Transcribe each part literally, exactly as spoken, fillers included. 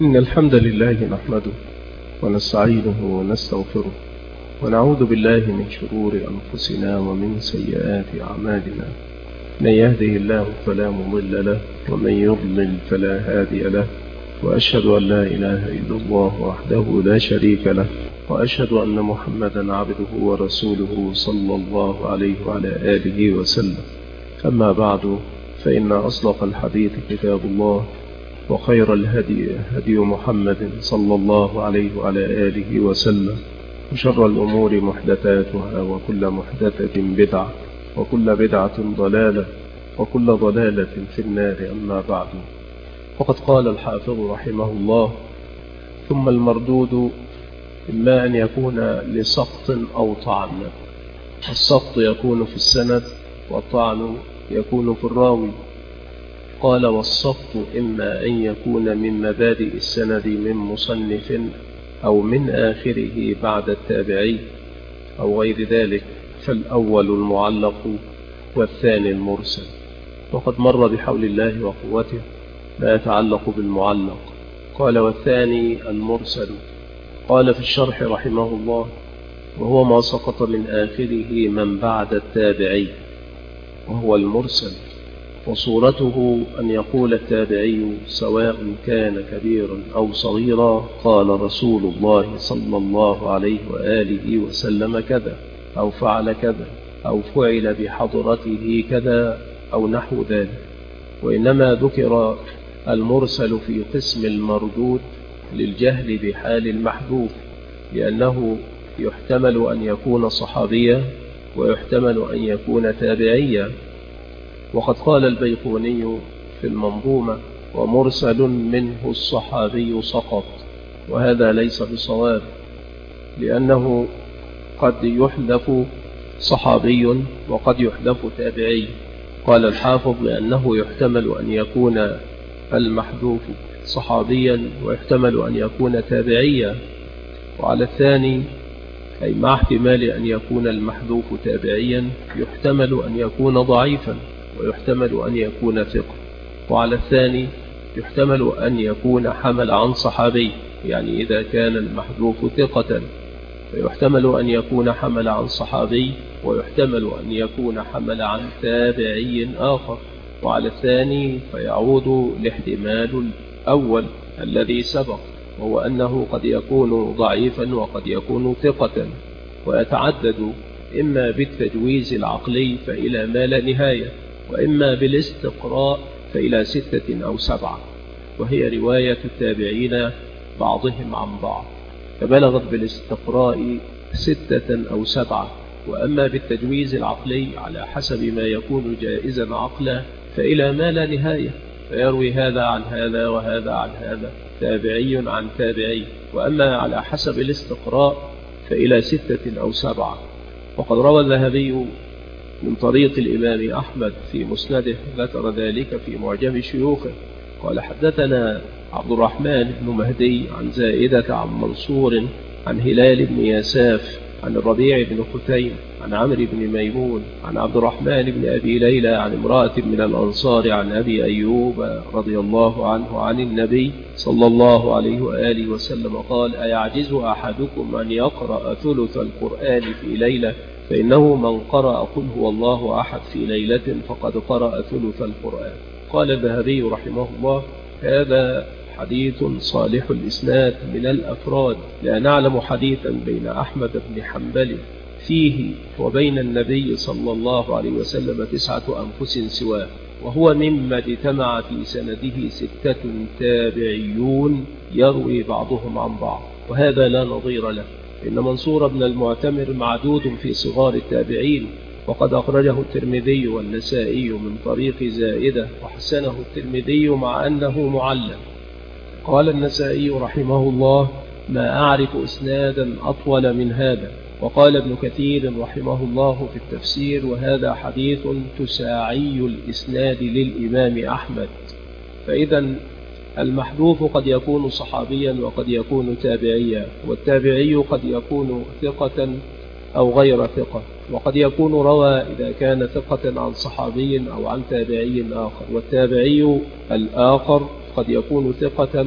إن الحمد لله نحمده ونستعينه ونستغفره ونعوذ بالله من شرور أنفسنا ومن سيئات أعمالنا. من يهده الله فلا مضل له ومن يضلل فلا هادي له، وأشهد أن لا إله إلا الله وحده لا شريك له، وأشهد أن محمدا عبده ورسوله صلى الله عليه وعلى آله وسلم. أما بعد، فإن أصدق الحديث كتاب الله، وخير الهدي هدي محمد صلى الله عليه وعلى آله وسلم، وشر الأمور محدثاتها، وكل محدثة بدعة، وكل بدعة ضلالة، وكل ضلالة في النار. أما بعد، وقد قال الحافظ رحمه الله: ثم المردود إما أن يكون لسقط أو طعن. السقط يكون في السند، والطعن يكون في الراوي. قال: والسقط إما أن يكون من مبادئ السند من مصنف أو من آخره بعد التابعي أو غير ذلك، فالأول المعلق والثاني المرسل. وقد مر بحول الله وقوته ما يتعلق بالمعلق. قال: والثاني المرسل. قال في الشرح رحمه الله: وهو ما سقط من آخره من بعد التابعي، وهو المرسل. وصورته أن يقول التابعي سواء كان كبيرا أو صغيرا: قال رسول الله صلى الله عليه وآله وسلم كذا، أو فعل كذا، أو فعل بحضرته كذا، أو نحو ذلك. وإنما ذكر المرسل في قسم المردود للجهل بحال المحذوف، لأنه يحتمل أن يكون صحابيا ويحتمل أن يكون تابعيا. وقد قال البيقوني في المنظومة: ومرسل منه الصحابي سقط. وهذا ليس بصواب، لأنه قد يحذف صحابي وقد يحذف تابعي. قال الحافظ: لأنه يحتمل أن يكون المحذوف صحابيا ويحتمل أن يكون تابعيا. وعلى الثاني، أي مع احتمال أن يكون المحذوف تابعيا، يحتمل أن يكون ضعيفا ويحتمل أن يكون ثقة. وعلى الثاني، يحتمل أن يكون حمل عن صحابي، يعني إذا كان المحذوف ثقة فيحتمل أن يكون حمل عن صحابي، ويحتمل أن يكون حمل عن تابعي آخر. وعلى الثاني فيعود لاحتمال الأول الذي سبق، وهو أنه قد يكون ضعيفا وقد يكون ثقة. ويتعدد إما بالتجويز العقلي فإلى ما لا نهاية، وإما بالاستقراء فإلى ستة أو سبعة، وهي رواية التابعين بعضهم عن بعض، فبلغت بالاستقراء ستة أو سبعة. وأما بالتجويز العقلي على حسب ما يكون جائزا عقلا فإلى ما لا نهاية، فيروي هذا عن هذا وهذا عن هذا، تابعي عن تابعي. وأما على حسب الاستقراء فإلى ستة أو سبعة. وقد روى الذهبي من طريق الإمام أحمد في مسنده، ذكر ذلك في معجم شيوخه. قال: حدثنا عبد الرحمن بن مهدي عن زائدة عن منصور عن هلال بن يساف عن الربيع بن خثيم عن عمرو بن ميمون عن عبد الرحمن بن أبي ليلى عن امرأة من الأنصار عن أبي أيوب رضي الله عنه عن النبي صلى الله عليه وآله وسلم قال: أيعجز أحدكم أن يقرأ ثلث القرآن في ليلة؟ فإنه من قرأ قل هو الله أحد في ليلة فقد قرأ ثلث القرآن. قال الذهبي رحمه الله: هذا حديث صالح الإسناد من الأفراد، لا نعلم حديثا بين أحمد بن حنبل فيه وبين النبي صلى الله عليه وسلم تسعة أنفس سواه، وهو مما اجتمع في سنده ستة تابعيون يروي بعضهم عن بعض، وهذا لا نظير له. إن منصور بن المعتمر معدود في صغار التابعين، وقد أخرجه الترمذي والنسائي من طريق زائدة، وحسنه الترمذي مع أنه معلل. قال النسائي رحمه الله: ما أعرف إسنادا أطول من هذا. وقال ابن كثير رحمه الله في التفسير: وهذا حديث تساعي الإسناد للإمام أحمد. فإذا المحذوف قد يكون صحابيا وقد يكون تابعيا، والتابعي قد يكون ثقة أو غير ثقة، وقد يكون روى إذا كان ثقة عن صحابي أو عن تابعي آخر، والتابعي الآخر قد يكون ثقة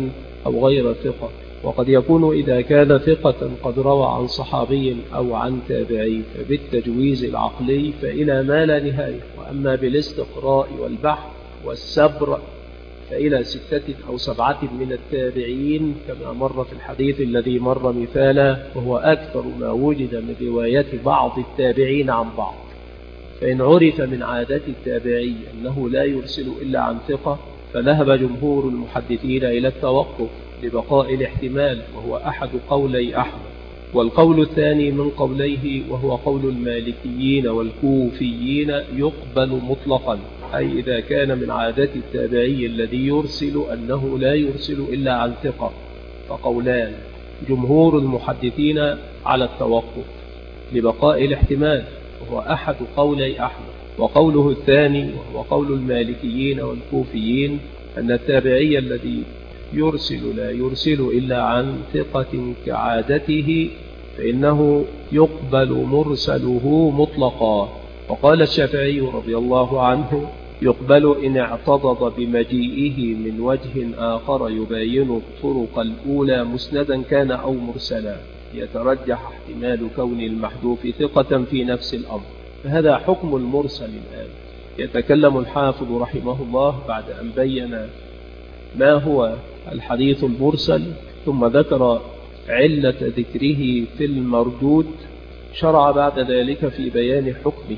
أو غير ثقة. وقد يكون إذا كان ثقة قد روى عن صحابي أو عن تابعي فبالتجويز العقلي فإلى ما لا نهاية. وأما بالاستقراء والبحث والسبر فإلى ستة أو سبعة من التابعين كما مر في الحديث الذي مر مثالا، وهو أكثر ما وجد من روايات بعض التابعين عن بعض. فإن عرف من عادة التابعي أنه لا يرسل إلا عن ثقة فذهب جمهور المحدثين إلى التوقف لبقاء الاحتمال، وهو أحد قولي أحمد. والقول الثاني من قوليه وهو قول المالكيين والكوفيين يقبل مطلقا، أي إذا كان من عادة التابعي الذي يرسل أنه لا يرسل إلا عن ثقة. فقولان جمهور المحدثين على التوقف لبقاء الاحتمال، وهو أحد قولي أحمد. وقوله الثاني وهو قول المالكيين والكوفيين أن التابعي الذي يرسل لا يرسل إلا عن ثقة كعادته فإنه يقبل مرسله مطلقا. وقال الشافعي رضي الله عنه يقبل إن اعتضد بمجيئه من وجه آخر يبين الطرق الأولى مسندا كان أو مرسلا، يترجح احتمال كون المحذوف ثقة في نفس الأمر. فهذا حكم المرسل. الآن يتكلم الحافظ رحمه الله بعد أن بين ما هو الحديث المرسل ثم ذكر علة ذكره في المردود، شرع بعد ذلك في بيان حكمه.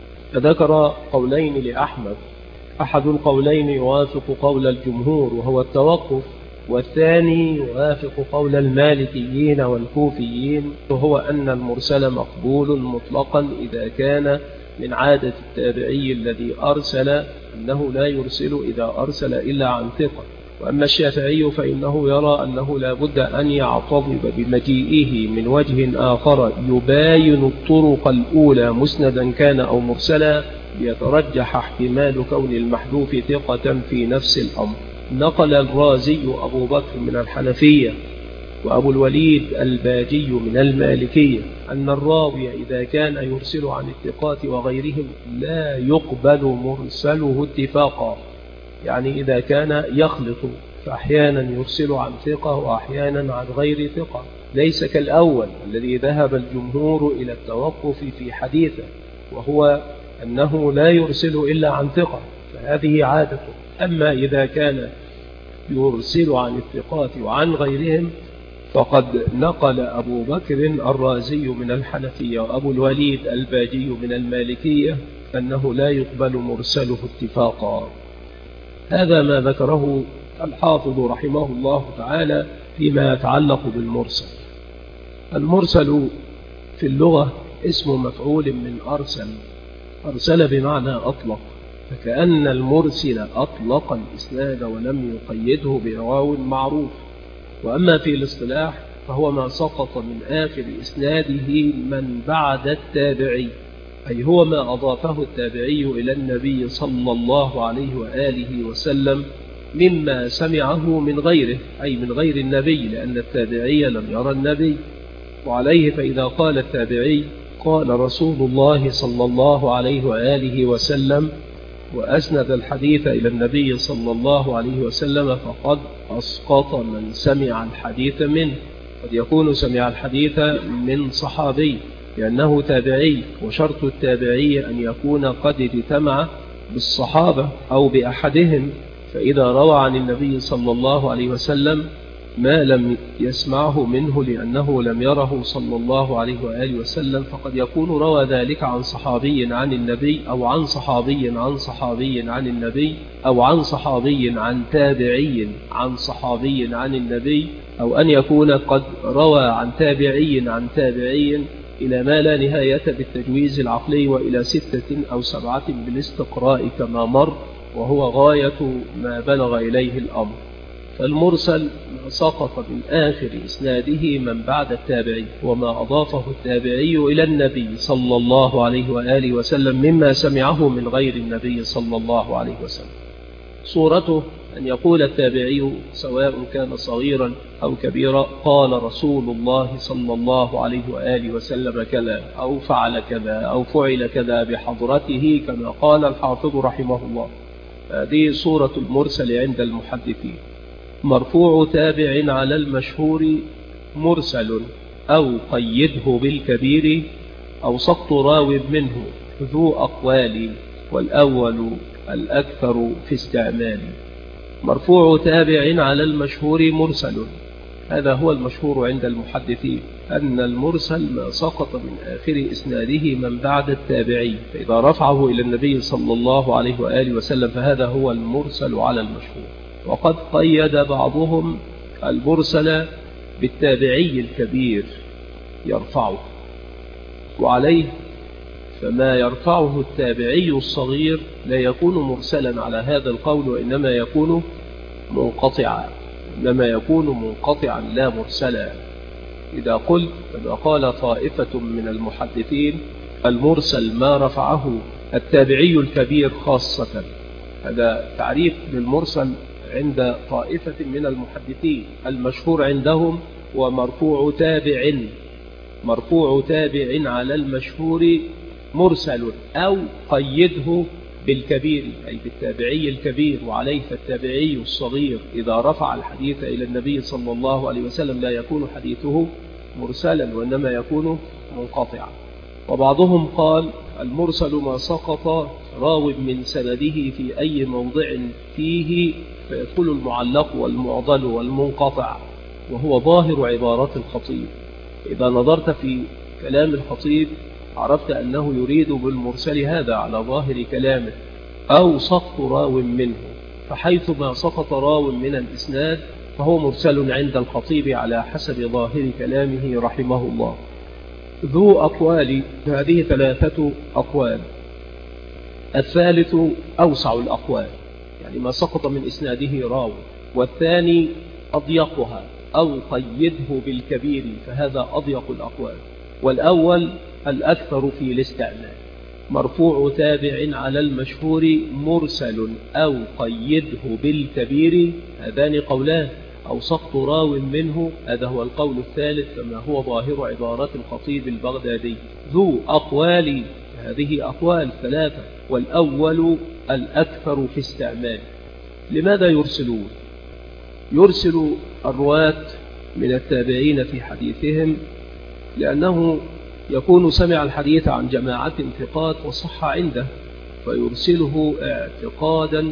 فذكر قولين لأحمد، أحد القولين يوافق قول الجمهور وهو التوقف، والثاني يوافق قول المالكيين والكوفيين وهو أن المرسل مقبول مطلقا إذا كان من عادة التابعي الذي أرسل أنه لا يرسل إذا أرسل إلا عن ثقة. وأما الشافعي فإنه يرى أنه لا بد أن يعتضد بمجيئه من وجه آخر يباين الطرق الأولى مسندا كان أو مرسلا، ليترجح احتمال كون المحذوف ثقة في نفس الأمر. نقل الرازي أبو بكر من الحنفية وأبو الوليد الباجي من المالكية أن الراوي إذا كان يرسل عن الثقات وغيرهم لا يقبل مرسله اتفاقا، يعني إذا كان يخلط فأحيانا يرسل عن ثقة وأحيانا عن غير ثقة، ليس كالأول الذي ذهب الجمهور إلى التوقف في حديثه وهو أنه لا يرسل إلا عن ثقة، فهذه عادته. أما إذا كان يرسل عن الثقات وعن غيرهم فقد نقل أبو بكر الرازي من الحنفية وأبو الوليد الباجي من المالكية أنه لا يقبل مرسله اتفاقا. هذا ما ذكره الحافظ رحمه الله تعالى فيما يتعلق بالمرسل. المرسل في اللغة اسم مفعول من أرسل، أرسل بمعنى أطلق، فكأن المرسل أطلق الإسناد ولم يقيده بواو معروف. وأما في الاصطلاح فهو ما سقط من آخر إسناده من بعد التابعي، أي هو ما أضافه التابعي إلى النبي صلى الله عليه وآله وسلم مما سمعه من غيره، أي من غير النبي، لأن التابعي لم يرى النبي. وعليه فإذا قال التابعي قال رسول الله صلى الله عليه وآله وسلم وأسند الحديث إلى النبي صلى الله عليه وسلم فقد أسقط من سمع الحديث منه. قد يكون سمع الحديث من صحابي لأنه تابعي، وشرط التابعي أن يكون قد اجتمع بالصحابة أو بأحدهم، فإذا روى عن النبي صلى الله عليه وسلم ما لم يسمعه منه لأنه لم يره صلى الله عليه وآله وسلم فقد يكون روى ذلك عن صحابي عن النبي أو عن صحابي عن صحابي عن النبي أو عن صحابي عن تابعي عن صحابي عن النبي، أو أن يكون قد روى عن تابعي عن تابعي إلى ما لا نهاية بالتجويز العقلي وإلى ستة أو سبعة بالاستقراء كما مر، وهو غاية ما بلغ إليه الأمر. فالمرسل ما سقط من آخر إسناده من بعد التابعي وما أضافه التابعي إلى النبي صلى الله عليه وآله وسلم مما سمعه من غير النبي صلى الله عليه وسلم. صورته أن يقول التابعي سواء كان صغيرا أو كبيرا قال رسول الله صلى الله عليه وآله وسلم كذا أو فعل كذا أو فعل كذا بحضرته كما قال الحافظ رحمه الله. هذه صورة المرسل عند المحدثين. مرفوع تابع على المشهور مرسل أو قيده بالكبير أو سقط راو منه ذو أقوال والأول الأكثر في استعمال. مرفوع تابع على المشهور مرسل، هذا هو المشهور عند المحدثين، أن المرسل ما سقط من آخر إسناده من بعد التابعي، فإذا رفعه إلى النبي صلى الله عليه وآله وسلم فهذا هو المرسل على المشهور. وقد قيد بعضهم المرسل بالتابعي الكبير يرفعه، وعليه فما يرفعه التابعي الصغير لا يكون مرسلا على هذا القول، وإنما يكون منقطعا إنما يكون منقطعا لا مرسلا. إذا قلت كما قال طائفة من المحدثين المرسل ما رفعه التابعي الكبير خاصة، هذا تعريف للمرسل عند طائفة من المحدثين. المشهور عندهم ومرفوع تابع مرفوع تابع على المشهور مرسل أو قيده بالكبير أي بالتابعي الكبير، وعليه فالتابعي الصغير إذا رفع الحديث إلى النبي صلى الله عليه وسلم لا يكون حديثه مرسلا وإنما يكون منقطعا. وبعضهم قال المرسل ما سقط راو من سنده في أي موضع فيه فيدخل المعلق والمعضل والمنقطع، وهو ظاهر عبارات الخطيب. إذا نظرت في كلام الخطيب عرفت أنه يريد بالمرسل هذا على ظاهر كلامه أو سقط راو منه، فحيث ما سقط راو من الإسناد فهو مرسل عند الخطيب على حسب ظاهر كلامه رحمه الله. ذو أقوال، هذه ثلاثة أقوال، الثالث أوسع الأقوال يعني ما سقط من إسناده راو، والثاني أضيقها أو قيده بالكبير فهذا أضيق الأقوال، والأول الأكثر في الاستعمال. مرفوع تابع على المشهور مرسل أو قيده بالكبير هذان قولان، أو سقط راو منه هذا هو القول الثالث كما هو ظاهر عبارات الخطيب البغدادي. ذو أقوال، هذه أقوال ثلاثة، والأول الأكثر في استعمال. لماذا يرسلون؟ يرسل الرواة من التابعين في حديثهم لأنه يكون سمع الحديث عن جماعة ثقات وصح عنده، فيرسله اعتقادا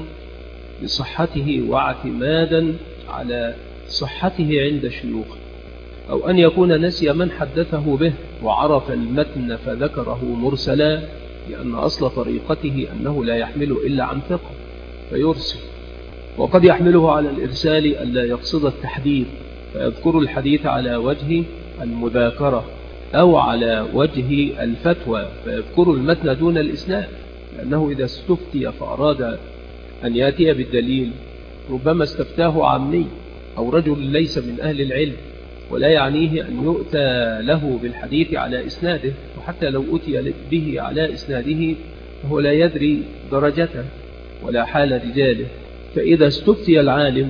لصحته واعتمادا على صحته عند شيوخه، أو أن يكون نسي من حدثه به وعرف المتن فذكره مرسلا، لأن أصل طريقته أنه لا يحمله إلا عن ثقة فيرسل. وقد يحمله على الإرسال ألا يقصد التحديث فيذكر الحديث على وجه المذاكرة أو على وجه الفتوى فيذكر المتن دون الإسناد، لأنه إذا استفتي فأراد أن يأتي بالدليل ربما استفتاه عامي أو رجل ليس من أهل العلم ولا يعنيه أن يؤتى له بالحديث على إسناده، وحتى لو أتي به على إسناده فهو لا يدري درجته ولا حال رجاله. فإذا استفتي العالم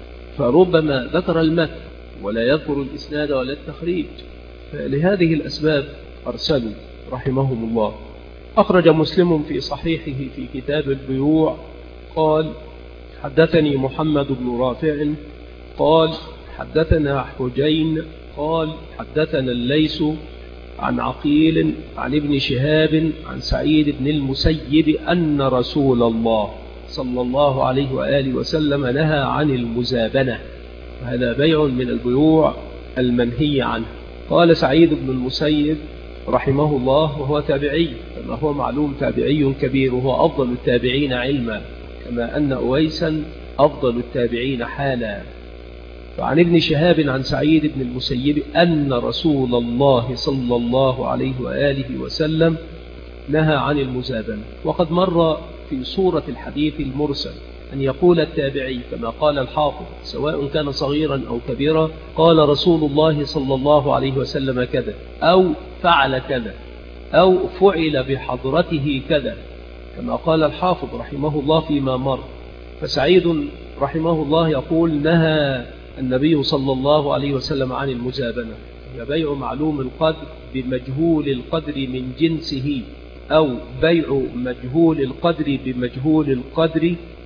فربما ذكر المتن ولا يذكر الإسناد ولا التخريج، فلهذه الأسباب أرسلوا رحمهم الله. أخرج مسلم في صحيحه في كتاب البيوع قال حدثني محمد بن رافع قال حدثنا حجين قال حدثنا الليث عن عقيل عن ابن شهاب عن سعيد بن المسيب أن رسول الله صلى الله عليه وآله وسلم نهى عن المزابنة، وهذا بيع من البيوع المنهي عنه. قال سعيد بن المسيب رحمه الله وهو تابعي كما هو معلوم، تابعي كبير وهو أفضل التابعين علما، كما أن أويسا أفضل التابعين حالا. وعن ابن شهاب عن سعيد بن المسيب أن رسول الله صلى الله عليه وآله وسلم نهى عن المزابنة. وقد مر في صورة الحديث المرسل أن يقول التابعي كما قال الحافظ سواء كان صغيرا أو كبيرا قال رسول الله صلى الله عليه وسلم كذا، أو فعل كذا، أو فعل بحضرته كذا، كما قال الحافظ رحمه الله فيما مر. فسعيد رحمه الله يقول نهى النبي صلى الله عليه وسلم عن المزابنة، هي بيع معلوم القدر بمجهول القدر من جنسه، أو بيع مجهول القدر بمجهول القدر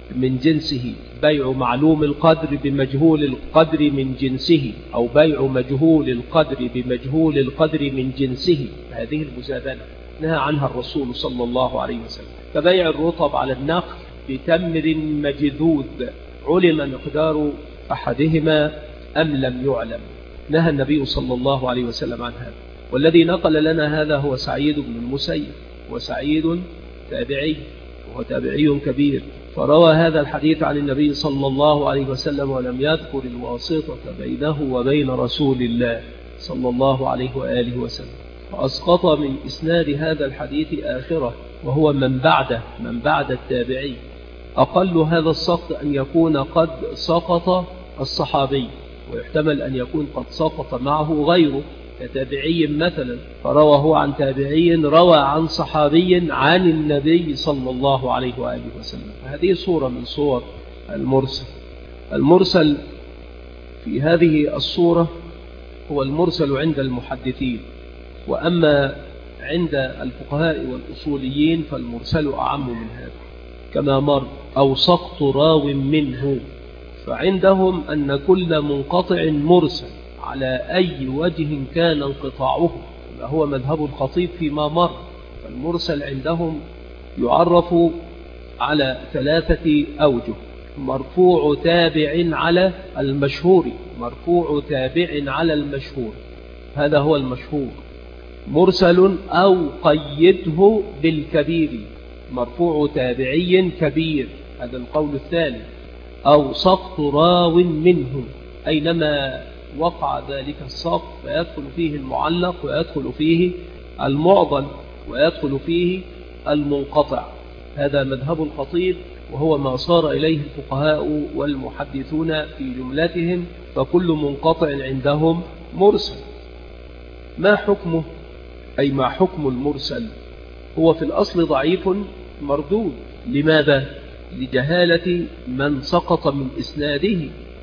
من جنسه، بيع معلوم القدر بمجهول القدر من جنسه، أو بيع مجهول القدر بمجهول القدر من جنسه. هذه المزابنة نهى عنها الرسول صلى الله عليه وسلم. كبيع الرطب على النخل بتمر مجذوذ علم مقدار أحدهما أم لم يعلم، نهى النبي صلى الله عليه وسلم عن هذا. والذي نقل لنا هذا هو سعيد بن المسيب، وسعيد تابعي وهو تابعي كبير، فروى هذا الحديث عن النبي صلى الله عليه وسلم ولم يذكر الواسطة بينه وبين رسول الله صلى الله عليه وآله وسلم، فأسقط من إسناد هذا الحديث آخرة وهو من بعده من بعد التابعي. أقل هذا السقط أن يكون قد سقط الصحابي، ويحتمل أن يكون قد سقط معه غيره كتابعي مثلا، فرواه عن تابعي روى عن صحابي عن النبي صلى الله عليه وآله وسلم. هذه صورة من صور المرسل. المرسل في هذه الصورة هو المرسل عند المحدثين، وأما عند الفقهاء والأصوليين فالمرسل أعم من هذا كما مر، أو سقط راو منه. فعندهم أن كل منقطع مرسل على أي وجه كان انقطاعه، هو مذهب الخطيب فيما مر. فالمرسل عندهم يعرف على ثلاثة أوجه: مرفوع تابع على المشهور، مرفوع تابع على المشهور، هذا هو المشهور. مرسل أو قيده بالكبير، مرفوع تابعي كبير، هذا القول الثاني. أو سقط راو منه، أينما وقع ذلك السقط فيدخل فيه المعلق ويدخل فيه المعضل ويدخل فيه المنقطع. هذا مذهب الخطيب، وهو ما صار إليه الفقهاء والمحدثون في جملتهم، فكل منقطع عندهم مرسل. ما حكمه؟ أي ما حكم المرسل؟ هو في الأصل ضعيف مردود. لماذا؟ لجهالة من سقط من إسناده،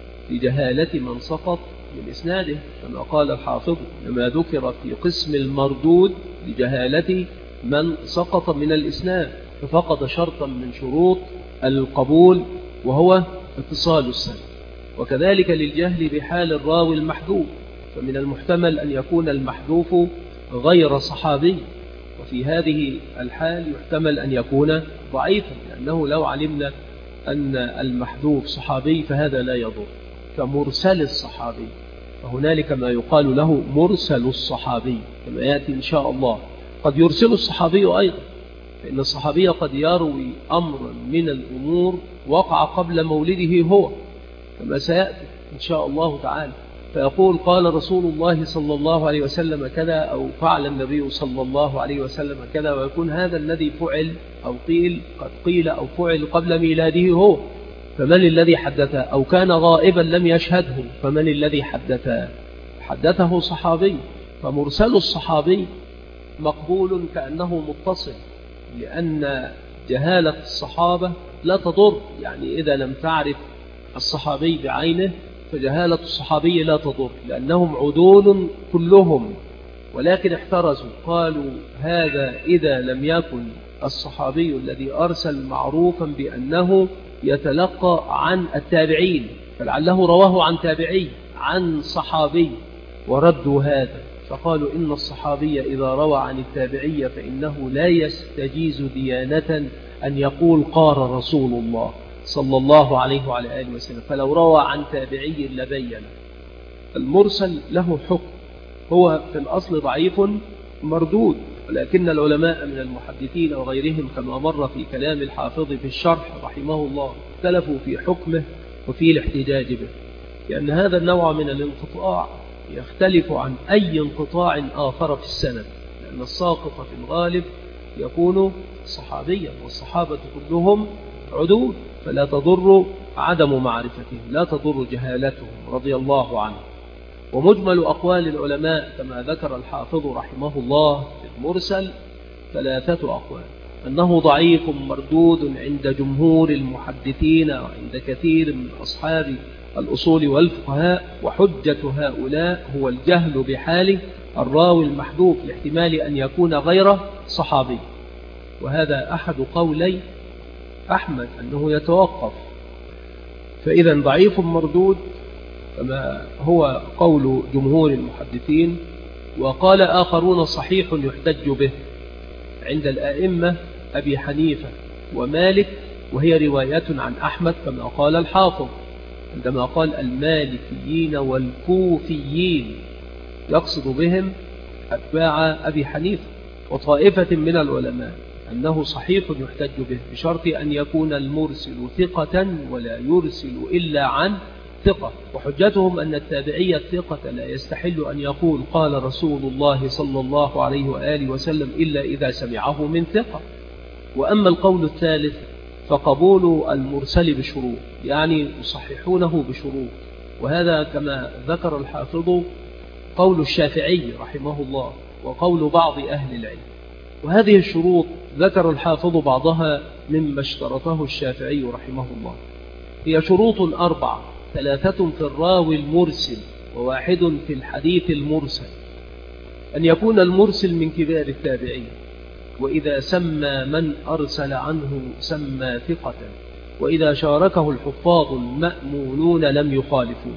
لجهالة من سقط من إسناده، كما قال الحافظ: لما ذكر في قسم المردود لجهالة من سقط من الإسناد، ففقد شرطا من شروط القبول وهو اتصال السند. وكذلك للجهل بحال الراوي المحذوف، فمن المحتمل أن يكون المحذوف غير صحابي، وفي هذه الحال يحتمل أن يكون ضعيفا، لأنه لو علمنا أن المحذوف صحابي فهذا لا يضر. كمرسل الصحابي، فهنالك ما يقال له مرسل الصحابي كما يأتي إن شاء الله. قد يرسل الصحابي أيضا، فإن الصحابي قد يروي أمرا من الأمور وقع قبل مولده هو، كما سيأتي إن شاء الله تعالى، فيقول: قال رسول الله صلى الله عليه وسلم كذا، أو فعل النبي صلى الله عليه وسلم كذا، ويكون هذا الذي فعل أو قيل قد قيل أو فعل قبل ميلاده هو، فمن الذي حدثه؟ أو كان غائبا لم يشهده، فمن الذي حدثه؟ حدثه صحابي. فمرسل الصحابي مقبول كأنه متصل، لأن جهالة الصحابة لا تضر. يعني إذا لم تعرف الصحابي بعينه فجهالة الصحابي لا تضر، لأنهم عدول كلهم، ولكن احترزوا قالوا: هذا إذا لم يكن الصحابي الذي أرسل معروفا بأنه يتلقى عن التابعين، فلعله رواه عن تابعي عن صحابي، وردوا هذا فقالوا: إن الصحابي إذا روى عن التابعية فإنه لا يستجيز ديانة أن يقول قال رسول الله صلى الله عليه وعلى آله وسلم، فلو روى عن تابعي لبين. المرسل له حكم، هو في الأصل ضعيف مردود، ولكن العلماء من المحدثين وغيرهم كما مر في كلام الحافظ في الشرح رحمه الله اختلفوا في حكمه وفي الاحتجاج به، لأن هذا النوع من الانقطاع يختلف عن أي انقطاع آخر في السند، لأن الساقط في الغالب يكون صحابيا، والصحابة كلهم عدول، فلا تضر عدم معرفتهم، لا تضر جهالتهم رضي الله عنه. ومجمل أقوال العلماء كما ذكر الحافظ رحمه الله في المرسل ثلاثة أقوال: أنه ضعيف مردود عند جمهور المحدثين وعند كثير من أصحاب الأصول والفقهاء، وحجة هؤلاء هو الجهل بحال الراوي المحذوف لاحتمال أن يكون غير صحابي. وهذا أحد قولي أحمد أنه يتوقف، فإذا ضعيف مردود كما هو قول جمهور المحدثين. وقال آخرون صحيح يحتج به عند الآئمة أبي حنيفة ومالك، وهي رواية عن أحمد كما قال الحافظ عندما قال المالكيين والكوفيين، يقصد بهم أتباع أبي حنيفة وطائفة من العلماء، أنه صحيح يحتج به بشرط أن يكون المرسل ثقة ولا يرسل إلا عن ثقة. وحجتهم أن التابعي الثقة لا يستحل أن يقول قال رسول الله صلى الله عليه وآله وسلم إلا إذا سمعه من ثقة. وأما القول الثالث فقبول المرسل بشروط، يعني يصححونه بشروط، وهذا كما ذكر الحافظ قول الشافعي رحمه الله وقول بعض أهل العلم. وهذه الشروط ذكر الحافظ بعضها مما اشترطه الشافعي رحمه الله. هي شروط أربعة: ثلاثة في الراوي المرسل وواحد في الحديث المرسل. أن يكون المرسل من كبار التابعين، وإذا سمى من أرسل عنه سمى ثقة، وإذا شاركه الحفاظ المأمونون لم يخالفوه.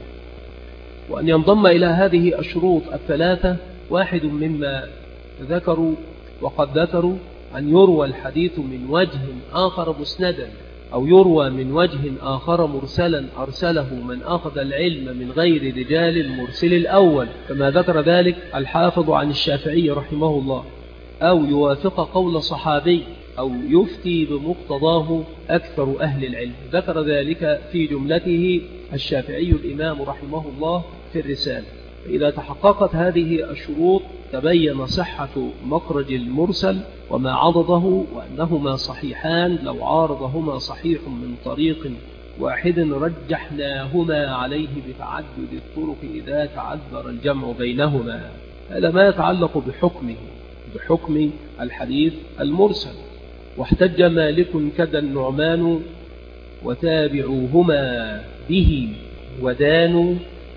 وأن ينضم إلى هذه الشروط الثلاثة واحد مما ذكروا وقد ذكروا: أن يروى الحديث من وجه آخر مسندا، أو يروى من وجه آخر مرسلا أرسله من أخذ العلم من غير رجال المرسل الأول، كما ذكر ذلك الحافظ عن الشافعي رحمه الله، أو يوافق قول صحابي، أو يفتي بمقتضاه أكثر أهل العلم. ذكر ذلك في جملته الشافعي الإمام رحمه الله في الرسالة. فإذا تحققت هذه الشروط تبين صحة مخرج المرسل وما عضده، وأنهما صحيحان لو عارضهما صحيح من طريق واحد رجحناهما عليه بتعدد الطرق إذا تعذر الجمع بينهما. هذا ما يتعلق بحكمه بحكم الحديث المرسل. واحتج مالك كذا النعمان وتابعوهما به ودانوا،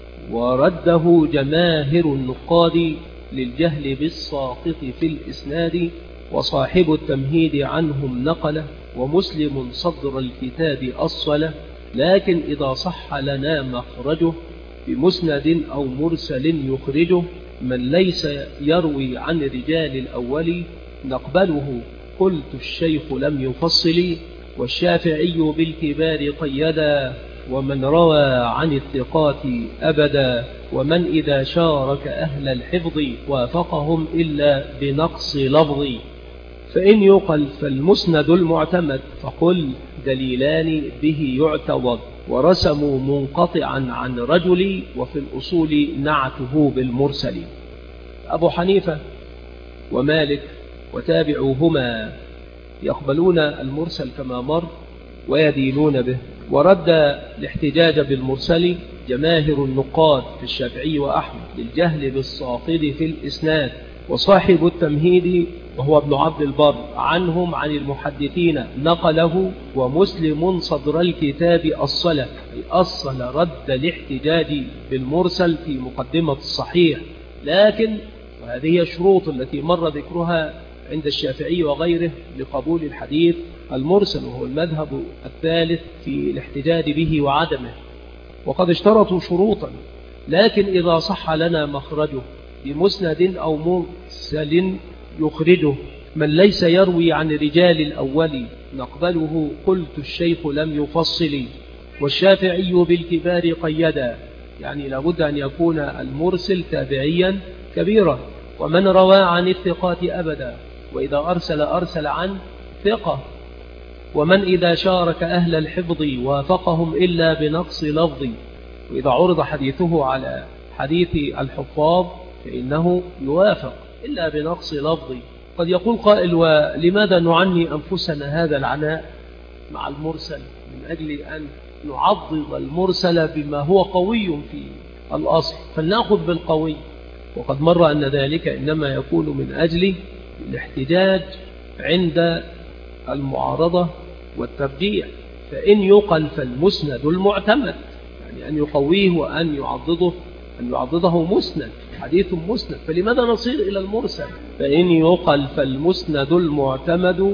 ورده جماهر النقاد للجهل بالساقط في الإسناد، وصاحب التمهيد عنهم نقله، ومسلم صدر الكتاب أصله، لكن إذا صح لنا مخرجه بمسند أو مرسل يخرجه، من ليس يروي عن رجال الأول نقبله، قلت الشيخ لم يفصل، والشافعي بالكبار قيدا، ومن روى عن الثقات أبدا، ومن إذا شارك أهل الحفظ وافقهم إلا بنقص لفظ. فإن يقل فالمسند المعتمد فقل دليلان به يعتضد، ورسموا منقطعا عن رجل، وفي الأصول نعته بالمرسل. أبو حنيفة ومالك وتابعوهما يقبلون المرسل كما مر ويدينون به. ورد الاحتجاج بالمرسل جماهر النقاد في الشافعي وأحمد للجهل بالساقط في الإسناد، وصاحب التمهيد وهو ابن عبد البر عنهم عن المحدثين نقله، ومسلم صدر الكتاب أصله، أي أصل رد الاحتجاج بالمرسل في مقدمة الصحيح. لكن وهذه الشروط التي مر ذكرها عند الشافعي وغيره لقبول الحديث المرسل، وهو المذهب الثالث في الاحتجاج به وعدمه. وقد اشترطوا شروطا، لكن إذا صح لنا مخرجه بمسند أو مرسل يخرجه، من ليس يروي عن رجال الأول نقبله، قلت الشيخ لم يفصل، والشافعي بالكبار قيدا، يعني لابد أن يكون المرسل تابعيا كبيرا، ومن روى عن الثقات أبدا، وإذا أرسل أرسل عن ثقة، ومن إذا شارك أهل الحفظ وافقهم إلا بنقص لفظ. وإذا عرض حديثه على حديث الحفاظ فإنه يوافق إلا بنقص لفظ. قد يقول قائل: ولماذا نعني أنفسنا هذا العناء مع المرسل؟ من أجل أن نعضد المرسل بما هو قوي في الأصل، فلنأخذ بالقوي. وقد مر أن ذلك إنما يكون من أجل الاحتجاج عند المعارضة والترجيح. فإن يقل فالمسند المعتمد، يعني أن يقويه وأن يعضده أن يعضده مسند، حديث مسند، فلماذا نصير إلى المرسل؟ فإن يقل فالمسند المعتمد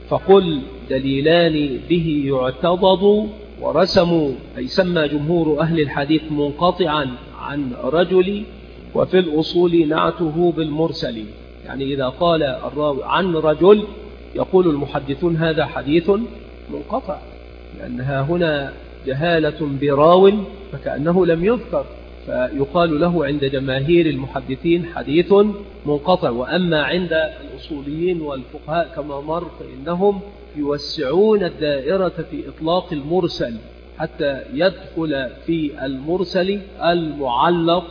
فقل دليلان به يعتضد ورسموا، أي سمى جمهور أهل الحديث منقطعا عن رجل، وفي الأصول نعته بالمرسل. يعني إذا قال الراوي عن رجل يقول المحدثون هذا حديث منقطع، لأنها هنا جهالة براو فكأنه لم يذكر، فيقال له عند جماهير المحدثين حديث منقطع. وأما عند الأصوليين والفقهاء كما مر فإنهم يوسعون الدائرة في إطلاق المرسل حتى يدخل في المرسل المعلق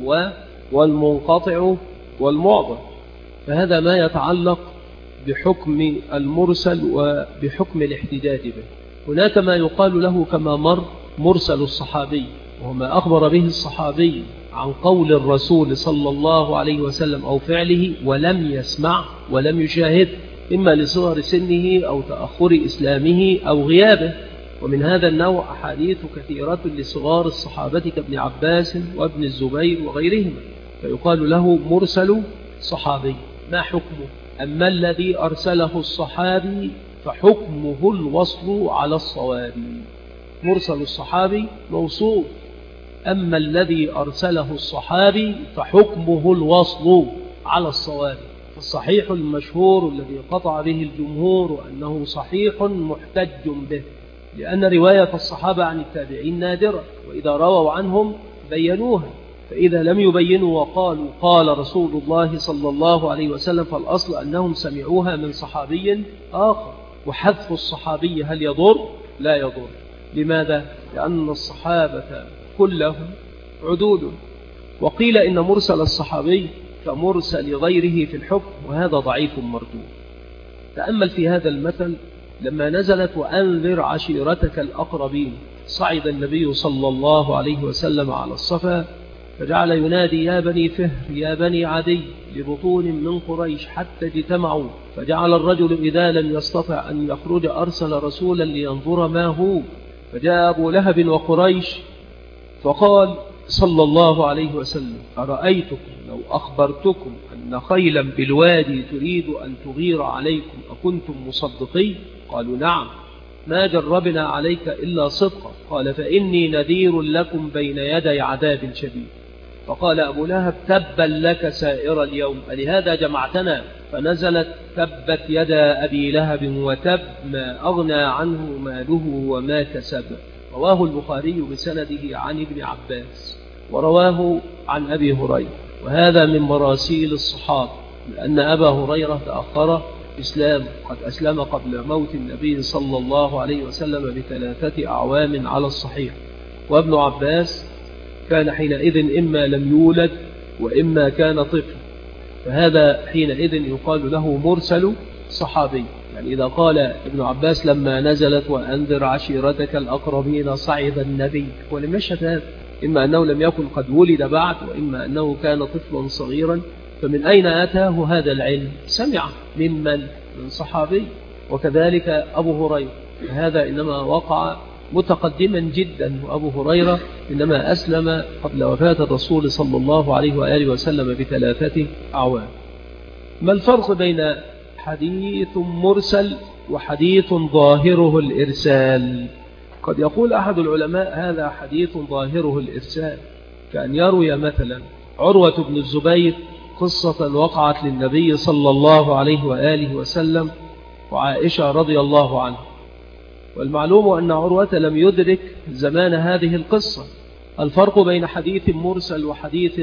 والمنقطع والمعضل. فهذا ما يتعلق بحكم المرسل وبحكم الاحتجاج به. هناك ما يقال له كما مر مرسل الصحابي، وهو ما أخبر به الصحابي عن قول الرسول صلى الله عليه وسلم أو فعله ولم يسمع ولم يشاهد، إما لصغر سنه أو تأخر إسلامه أو غيابه. ومن هذا النوع أحاديث كثيرة لصغار الصحابة كابن عباس وابن الزبير وغيرهما، فيقال له مرسل صحابي. ما حكمه؟ أما الذي أرسله الصحابي فحكمه الوصل على الصواب. مرسل الصحابي موصول، أما الذي أرسله الصحابي فحكمه الوصل على الصواب. الصحيح المشهور الذي قطع به الجمهور أنه صحيح محتج به، لأن رواية الصحابة عن التابعين نادرة، وإذا رووا عنهم بينوها، فإذا لم يبينوا وقالوا قال رسول الله صلى الله عليه وسلم فالأصل أنهم سمعوها من صحابي آخر. وحذف الصحابي هل يضر؟ لا يضر. لماذا؟ لأن الصحابة كلهم عدود. وقيل إن مرسل الصحابي كمرسل غيره في الحكم، وهذا ضعيف مردود. تأمل في هذا المثل لما نزلت وأنذر عشيرتك الأقربين، صعد النبي صلى الله عليه وسلم على الصفا فجعل ينادي يا بني فهر يا بني عدي لبطون من قريش حتى اجتمعوا، فجعل الرجل إذا لم يستطع أن يخرج أرسل رسولا لينظر ما هو، فجاء أبو لهب وقريش فقال صلى الله عليه وسلم أرأيتكم لو أخبرتكم أن خيلا بالوادي تريد أن تغير عليكم أكنتم مصدقين؟ قالوا نعم، ما جربنا عليك إلا صدقا. قال فإني نذير لكم بين يدي عذاب شديد. فقال أبو لهب تبا لك سائر اليوم، ألهذا جمعتنا؟ فنزلت تبت يدا أبي لهب وتب ما أغنى عنه ماله وما كسب. رواه البخاري بسنده عن ابن عباس، ورواه عن أبي هريرة، وهذا من مراسيل الصحابة، لأن أبا هريرة تأخر إسلام، قد أسلم قبل موت النبي صلى الله عليه وسلم بثلاثة أعوام على الصحيح. وابن عباس كان حينئذ إما لم يولد وإما كان طفل، فهذا حينئذ يقال له مرسل صحابي. يعني إذا قال ابن عباس لما نزلت وأنذر عشيرتك الأقربين صعد النبي، ولم يشهد هذا، إما أنه لم يكن قد ولد بعد، وإما أنه كان طفلا صغيرا، فمن أين أتاه هذا العلم؟ سمع ممن؟ من صحابي. وكذلك أبو هريرة، هذا إنما وقع متقدما جدا، وأبو هريرة إنما أسلم قبل وفاة الرسول صلى الله عليه وآله وسلم بثلاثة أعوام. ما الفرق بين حديث مرسل وحديث ظاهره الإرسال؟ قد يقول أحد العلماء هذا حديث ظاهره الإرسال، كأن يروي مثلا عروة بن الزبير قصة وقعت للنبي صلى الله عليه وآله وسلم وعائشة رضي الله عنه، والمعلوم أن عروة لم يدرك زمان هذه القصة. الفرق بين حديث مرسل وحديث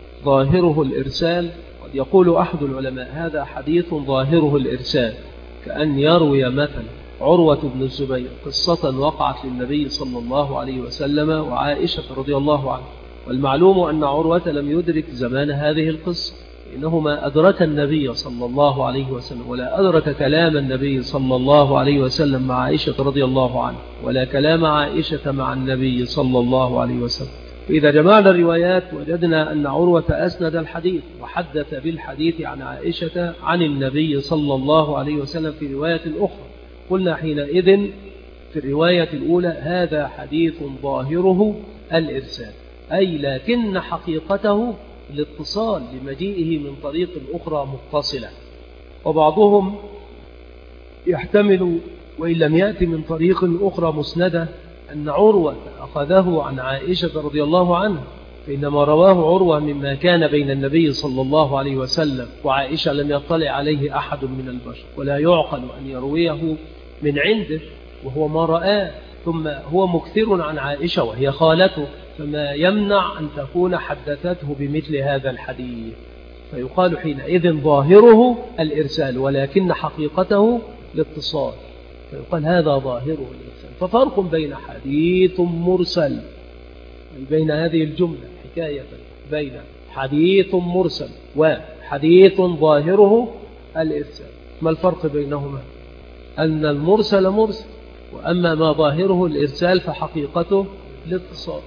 ظاهره الإرسال، قد يقول أحد العلماء هذا حديث ظاهره الإرسال، كأن يروي مثلا عروة بن الزبير قصة وقعت للنبي صلى الله عليه وسلم وعائشة رضي الله عنه، والمعلوم أن عروة لم يدرك زمان هذه القصة، إنه ما أدرك النبي صلى الله عليه وسلم، ولا أدرك كلام النبي صلى الله عليه وسلم مع عائشة رضي الله عنه، ولا كلام عائشة مع النبي صلى الله عليه وسلم. إذا جمعنا الروايات وجدنا أن عروة أسند الحديث وحدث بالحديث عن عائشة عن النبي صلى الله عليه وسلم في رواية أخرى، قلنا حينئذ في الرواية الأولى هذا حديث ظاهره الإرسال، أي لكن حقيقته الاتصال لمجيئه من طريق أخرى متصلة. وبعضهم يحتمل وإن لم يأتي من طريق أخرى مسندة أن عروة أخذه عن عائشة رضي الله عنها، فإنما رواه عروة مما كان بين النبي صلى الله عليه وسلم وعائشة لم يطلع عليه أحد من البشر، ولا يعقل أن يرويه من عنده وهو ما رآه، ثم هو مكثر عن عائشة وهي خالته، فما يمنع أن تكون حدثته بمثل هذا الحديث، فيقال حينئذ ظاهره الإرسال ولكن حقيقته الاتصال، فيقال هذا ظاهره الإرسال. ففرق بين حديث مرسل، بين هذه الجملة حكاية بين حديث مرسل وحديث ظاهره الإرسال. ما الفرق بينهما؟ أن المرسل مرسل، وأما ما ظاهره الإرسال فحقيقته الاتصال.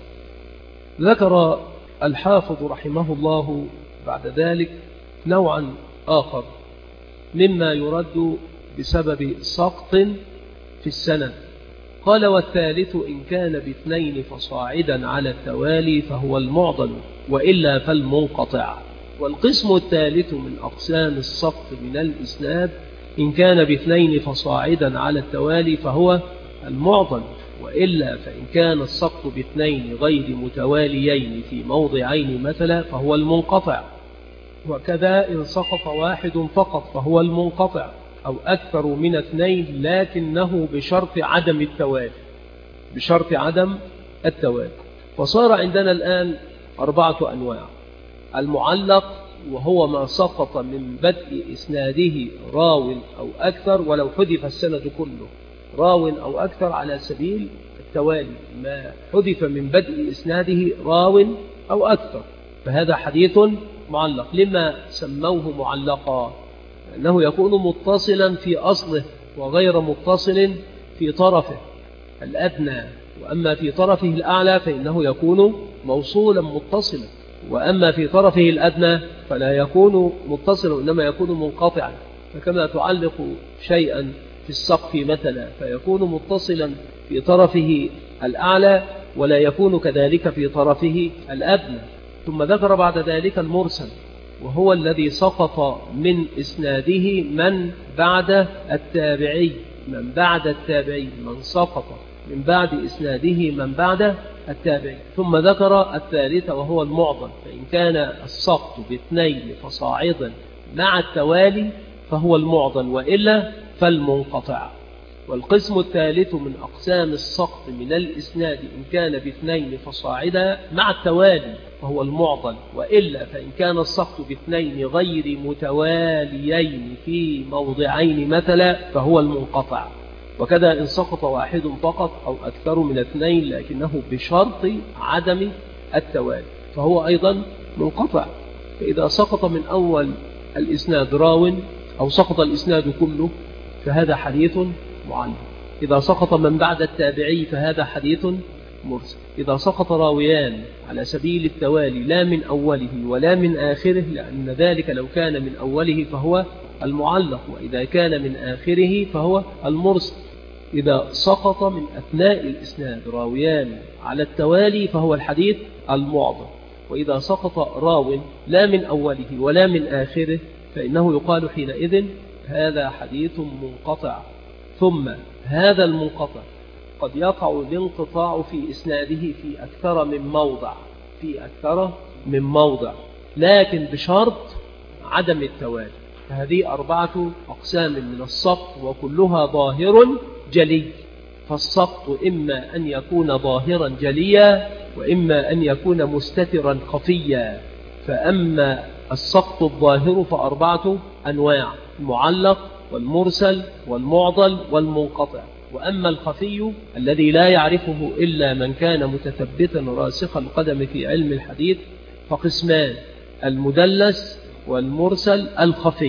ذكر الحافظ رحمه الله بعد ذلك نوعا آخر مما يرد بسبب سقط في السند، قال والثالث إن كان باثنين فصاعدا على التوالي فهو المعضل وإلا فالمنقطع. والقسم الثالث من أقسام السقط من الإسناد إن كان باثنين فصاعدا على التوالي فهو المعضل، وإلا فإن كان السقط باثنين غير متواليين في موضعين مثلا فهو المنقطع. وكذا إن سقط واحد فقط فهو المنقطع أو أكثر من اثنين لكنه بشرط عدم التوالي، بشرط عدم التوالي. فصار عندنا الآن أربعة أنواع: المعلق وهو ما سقط من بدء إسناده راو أو أكثر ولو حذف السند كله، راو أو أكثر على سبيل التوالي، ما حذف من بدء إسناده راو أو أكثر فهذا حديث معلق. لما سموه معلقا؟ أنه يكون متصلا في أصله وغير متصل في طرفه الأدنى، وأما في طرفه الأعلى فإنه يكون موصولا متصلا، وأما في طرفه الأدنى فلا يكون متصلا إنما يكون منقطعا. فكما تعلق شيئا في السقف مثلا فيكون متصلا في طرفه الأعلى ولا يكون كذلك في طرفه الأدنى. ثم ذكر بعد ذلك المرسل وهو الذي سقط من إسناده من بعد التابعي، من بعد التابعي من سقط من بعد إسناده من بعد التابعي. ثم ذكر الثالث وهو المعضل، فإن كان السقط باثنين فصاعدا مع التوالي فهو المعضل وإلا فالمنقطع. والقسم الثالث من أقسام السقط من الإسناد إن كان باثنين فصاعدا مع التوالي فهو المعضل، وإلا فإن كان السقط باثنين غير متواليين في موضعين مثلا فهو المنقطع. وكذا إن سقط واحد فقط أو أكثر من اثنين لكنه بشرط عدم التوالي فهو أيضا منقطع. فإذا سقط من أول الإسناد راو أو سقط الإسناد كله فهذا حديث معلق. إذا سقط من بعد التابعي فهذا حديث مرسل. إذا سقط راويان على سبيل التوالي لا من أوله ولا من آخره، لأن ذلك لو كان من أوله فهو المعلق، وإذا كان من آخره فهو المرسل. إذا سقط من أثناء الإسناد راويان على التوالي فهو الحديث المعضل، وإذا سقط راو لا من أوله ولا من آخره فإنه يقال حينئذ هذا حديث منقطع. ثم هذا المنقطع قد يقع الانقطاع في إسناده في أكثر من موضع في أكثر من موضع لكن بشرط عدم التوالي. فهذه أربعة أقسام من السقط وكلها ظاهر جلي. فالسقط إما أن يكون ظاهرا جليا وإما أن يكون مستترا خفيا. فأما السقط الظاهر فأربعة أنواع: المعلق والمرسل والمعضل والمنقطع. وأما الخفي الذي لا يعرفه إلا من كان متثبتا راسخ القدم في علم الحديث فقسمان: المدلس والمرسل الخفي.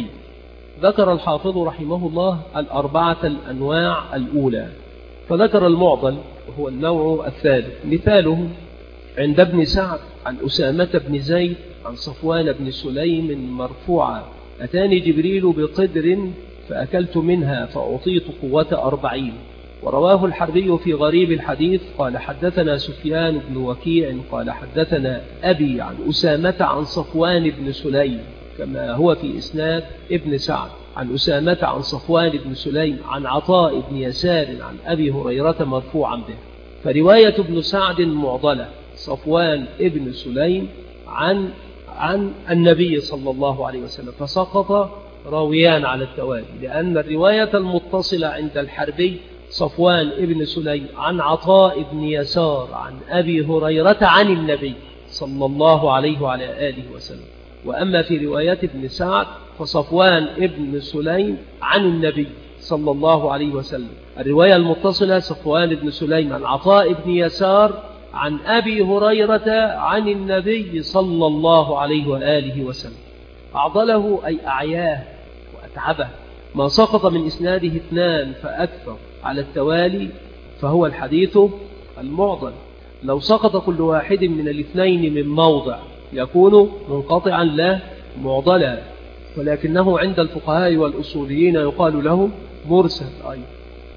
ذكر الحافظ رحمه الله الأربعة الأنواع الأولى، فذكر المعضل وهو النوع الثالث. مثاله عند ابن سعد عن أسامة بن زيد عن صفوان بن سليم مرفوعا: أتاني جبريل بقدر فأكلت منها فأعطيت قوة أربعين. ورواه الحربي في غريب الحديث قال حدثنا سفيان بن وكيع قال حدثنا أبي عن أسامة عن صفوان بن سليم كما هو في إسناد ابن سعد عن أسامة عن صفوان بن سليم عن عطاء بن يسار عن أبي هريرة مرفوعا به. فرواية ابن سعد معضلة، صفوان ابن سليم عن عن النبي صلى الله عليه وسلم، فسقط راويان على التوالي، لأن الرواية المتصلة عند الحربي صفوان ابن سليم عن عطاء بن يسار عن أبي هريرة عن النبي صلى الله عليه وعلى آله وسلم. وأما في رواية ابن سعد فصفوان ابن سليم عن النبي صلى الله عليه وسلم. الرواية المتصلة صفوان بن سليم عن عطاء بن يسار عن أبي هريرة عن النبي صلى الله عليه وآله وسلم. أعضله أي أعياه وأتعبه، ما سقط من إسناده اثنان فأكثر على التوالي فهو الحديث المعضل. لو سقط كل واحد من الاثنين من موضع يكون منقطعا لا معضلا، ولكنه عند الفقهاء والأصوليين يقال له مرسل أيضا.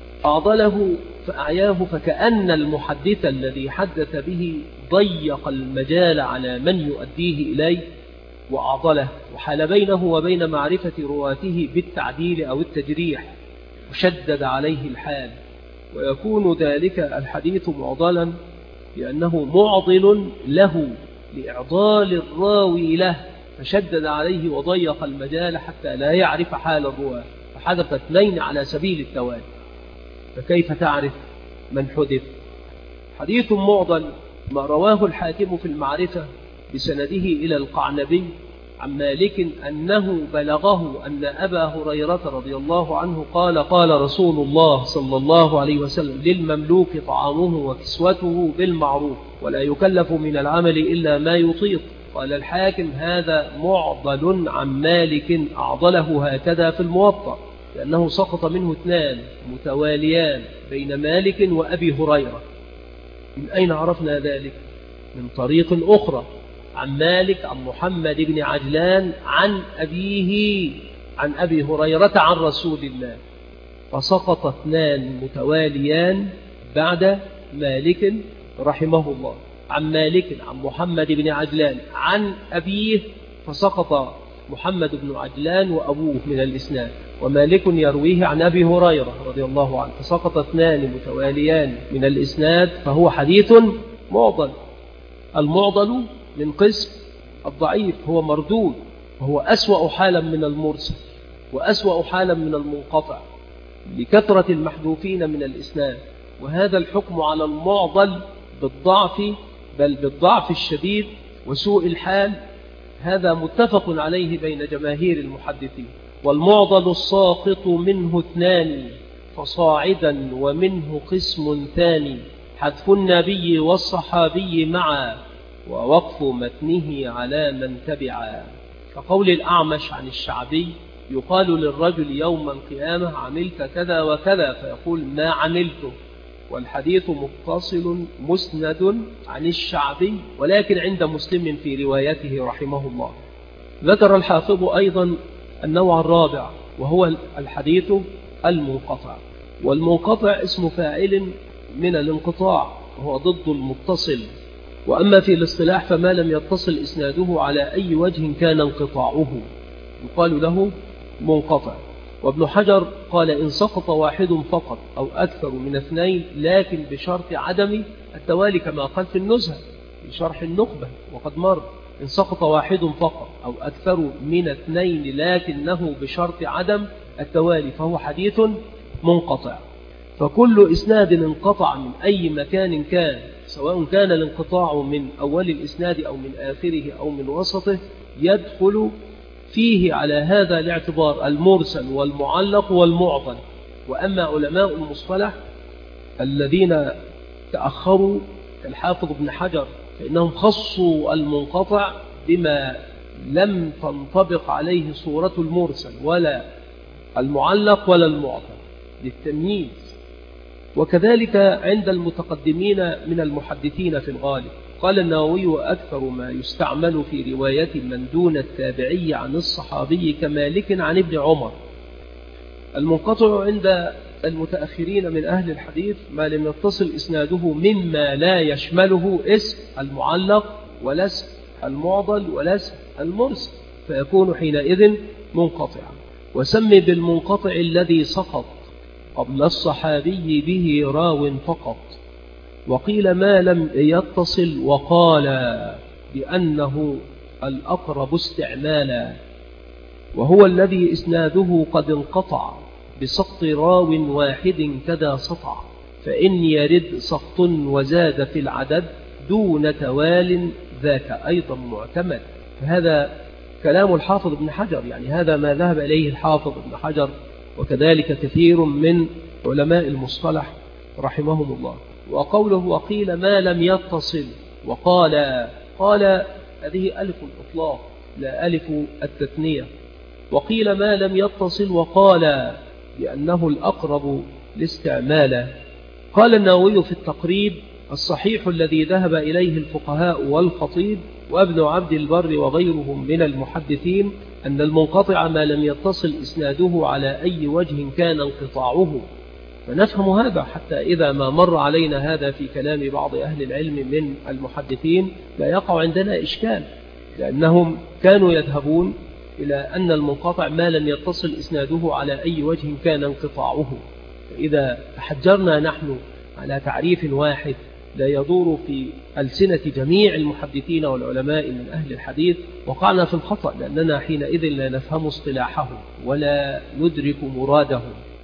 أعضله فأعياه، فكأن المحدث الذي حدث به ضيق المجال على من يؤديه إليه وأعضله، وحال بينه وبين معرفة رواته بالتعديل أو التجريح، وشدد عليه الحال، ويكون ذلك الحديث معضلا لأنه معضل له لإعضال الراوي له، فشدد عليه وضيق المجال حتى لا يعرف حال الرواة، فحذف اثنين على سبيل التوالي، فكيف تعرف من حذف؟ حديث معضل ما رواه الحاكم في المعرفة بسنده إلى القعنبي عن مالك أنه بلغه أن أبا هريرة رضي الله عنه قال قال رسول الله صلى الله عليه وسلم للمملوك طعامه وكسوته بالمعروف ولا يكلف من العمل إلا ما يطيق. قال الحاكم هذا معضل عن مالك، أعضله هكذا في الموطأ، لأنه سقط منه اثنان متواليان بين مالك وأبي هريرة. من أين عرفنا ذلك؟ من طريق أخرى عن مالك عن محمد بن عجلان عن أبيه عن أبي هريرة عن رسول الله، فسقط اثنان متواليان بعد مالك رحمه الله. عن مالك عن محمد بن عجلان عن أبيه، فسقط محمد بن عجلان وأبوه من الإسناد، ومالك يرويه عن أبي هريرة رضي الله عنه، فسقط اثنان متواليان من الإسناد، فهو حديث معضل. المعضل من قسم الضعيف، هو مردود، وهو أسوأ حالا من المرسل وأسوأ حالا من المنقطع لكثرة المحذوفين من الإسناد. وهذا الحكم على المعضل بالضعف، بل بالضعف الشديد وسوء الحال، هذا متفق عليه بين جماهير المحدثين. والمعضل الساقط منه اثنان فصاعدا، ومنه قسم ثاني حذف النبي والصحابي معا، ووقف متنه على من تبعا. كقول الأعمش عن الشعبي يقال للرجل يوم القيامة عملت كذا وكذا، فيقول ما عملته، والحديث متصل مسند عن الشعبي، ولكن عند مسلم في روايته رحمه الله. ذكر الحافظ أيضا النوع الرابع وهو الحديث المنقطع. والمنقطع اسم فاعل من الانقطاع، وهو ضد المتصل. وأما في الاصطلاح فما لم يتصل إسناده على أي وجه كان انقطاعه يقال له منقطع. وابن حجر قال إن سقط واحد فقط أو أكثر من اثنين، لكن بشرط عدم التوالي، كما قال في النزهة في شرح النخبة وقد مر، إن سقط واحد فقط أو أكثر من اثنين لكنه بشرط عدم التوالي فهو حديث منقطع. فكل إسناد انقطع من أي مكان كان، سواء كان الانقطاع من أول الإسناد أو من آخره أو من وسطه، يدخل فيه على هذا الاعتبار المرسل والمعلق والمعضل. وأما علماء المصطلح الذين تأخروا كالحافظ ابن حجر فإنهم خصوا المنقطع بما لم تنطبق عليه صورة المرسل ولا المعلق ولا المعضل للتمييز. وكذلك عند المتقدمين من المحدثين في الغالب. قال النووي وأكثر ما يستعمل في رواية من دون التابعي عن الصحابي كمالك عن ابن عمر. المنقطع عند المتأخرين من أهل الحديث ما لم يتصل إسناده مما لا يشمله اسم المعلق ولا اسم المعضل ولا اسم المرسل، فيكون حينئذ منقطعا. وسم بالمنقطع الذي سقط قبل الصحابي به راو فقط. وقيل ما لم يتصل وقال بأنه الأقرب استعمالا، وهو الذي إسناده قد انقطع بسقط راو واحد كذا سطع، فإن يرد سقط وزاد في العدد دون توال ذاك أيضا معتمد. فهذا كلام الحافظ ابن حجر، يعني هذا ما ذهب إليه الحافظ ابن حجر وكذلك كثير من علماء المصطلح رحمهم الله. وقوله وقيل ما لم يتصل وقال، قال هذه ألف الإطلاق لا ألف التثنية. وقيل ما لم يتصل وقال بأنه الأقرب لاستعماله. قال النووي في التقريب الصحيح الذي ذهب إليه الفقهاء والخطيب وابن عبد البر وغيرهم من المحدثين أن المنقطع ما لم يتصل إسناده على أي وجه كان انقطاعه. فنفهم هذا حتى إذا ما مر علينا هذا في كلام بعض أهل العلم من المحدثين لا يقع عندنا إشكال، لأنهم كانوا يذهبون إلى أن المنقطع ما لم يتصل إسناده على أي وجه كان انقطاعه. فإذا تحجرنا نحن على تعريف واحد لا يدور في ألسنة جميع المحدثين والعلماء من أهل الحديث وقعنا في الخطأ، لأننا حينئذ لا نفهم اصطلاحه ولا ندرك مراده.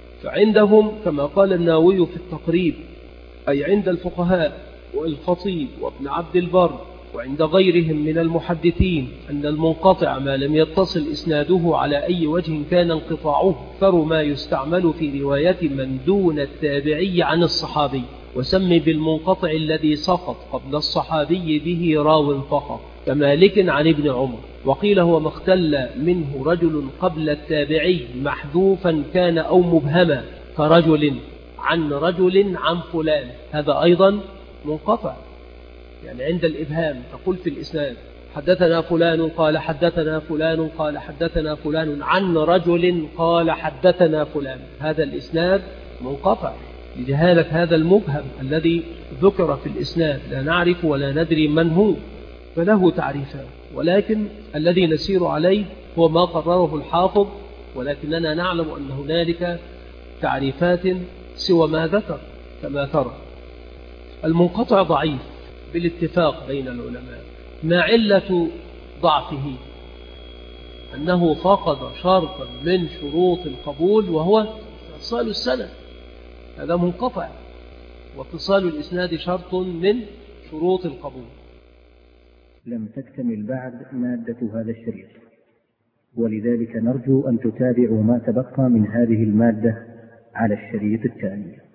فعندهم كما قال النووي في التقريب، أي عند الفقهاء والخطيب وابن عبد البر وعند غيرهم من المحدثين أن المنقطع ما لم يتصل إسناده على أي وجه كان انقطاعه أكثر ما يستعمل في رواية من دون التابعي عن الصحابي. وسمي بالمنقطع الذي سقط قبل الصحابي به راو فقط كمالك عن ابن عمر. وقيل هو ما اختل منه رجل قبل التابعي محذوفا كان أو مبهما كرجل عن رجل عن فلان، هذا أيضا منقطع. يعني عند الإبهام تقول في الإسناد حدثنا فلان قال حدثنا فلان قال حدثنا فلان عن رجل قال حدثنا فلان، هذا الإسناد منقطع لجهالة هذا المبهم الذي ذكر في الإسناد، لا نعرف ولا ندري من هو، فله تعريفان. ولكن الذي نسير عليه هو ما قرره الحافظ، ولكننا نعلم أن هنالك تعريفات سوى ما ذكر كما ترى. المنقطع ضعيف بالاتفاق بين العلماء. ما علة ضعفه؟ أنه فقد شرطا من شروط القبول وهو اتصال السند، هذا منقطع، واتصال الإسناد شرط من شروط القبول. لم تكتمل بعد مادة هذا الشريط، ولذلك نرجو أن تتابعوا ما تبقى من هذه المادة على الشريط التالي.